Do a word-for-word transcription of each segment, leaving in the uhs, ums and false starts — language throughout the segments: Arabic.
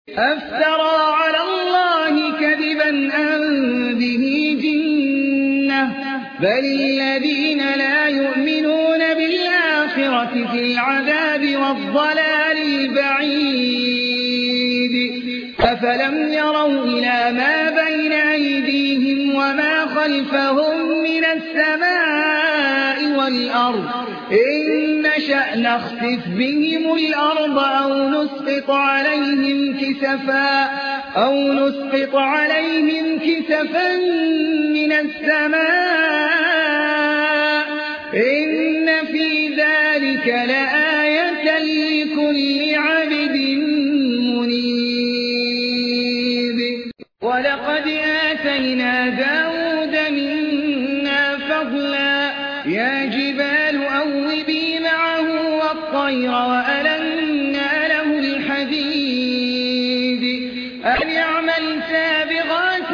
أفترى على الله كذبا أم به جنة بل الذين لا يؤمنون بالآخرة في العذاب والضلال البعيد أفلم يروا إلى ما بين أيديهم وما خلفهم من السماء والأرض إن نشأ نخسف بهم الأرض أو نسقط عليهم كسفا أو نسقط عليهم كسفا من السماء إن في ذلك لآية لكل عبد منيب ولقد آتينا داود منا فضلا يا جبال أوبي معه والطير وألنا له الحديد أن يعمل سابغات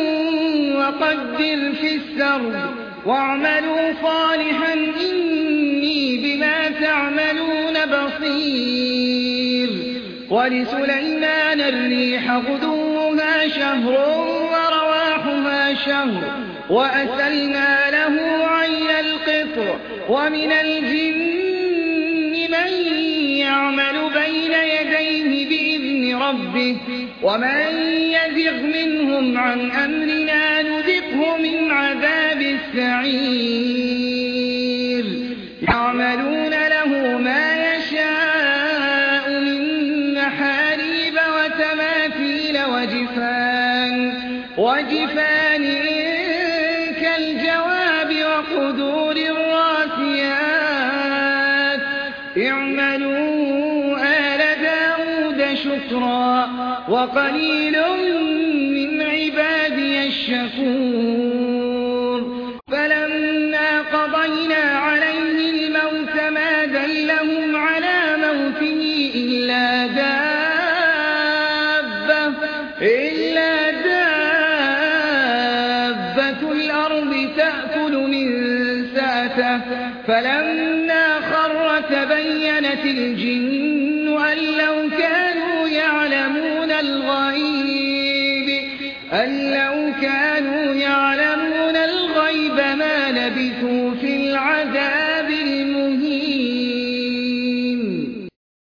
وقدر في السرد واعملوا صالحا إني بما تعملون بصير ولسليمان الريح غدوها شهر ورواحها شهر وأسلنا له عين القطر ومن الجن من يعمل بين يديه بإذن ربه ومن يزغ منهم عن أمرنا نذقه من عذاب السعير يعملون له ما يشاء من محاريب وتماثيل وجفان وجفان كالجواب وقدور الراسيات اعملوا آل داود شكرا وقليل من عبادي الشكور فلما قضينا عليه الموت ما دلهم على موته إلا دابة إلا دابة الأرض تأكل من سأته فلما خر تبينت الجن أن لو كانوا يعلمون الغيب أن لو كانوا يعلمون الغيب ما لبثوا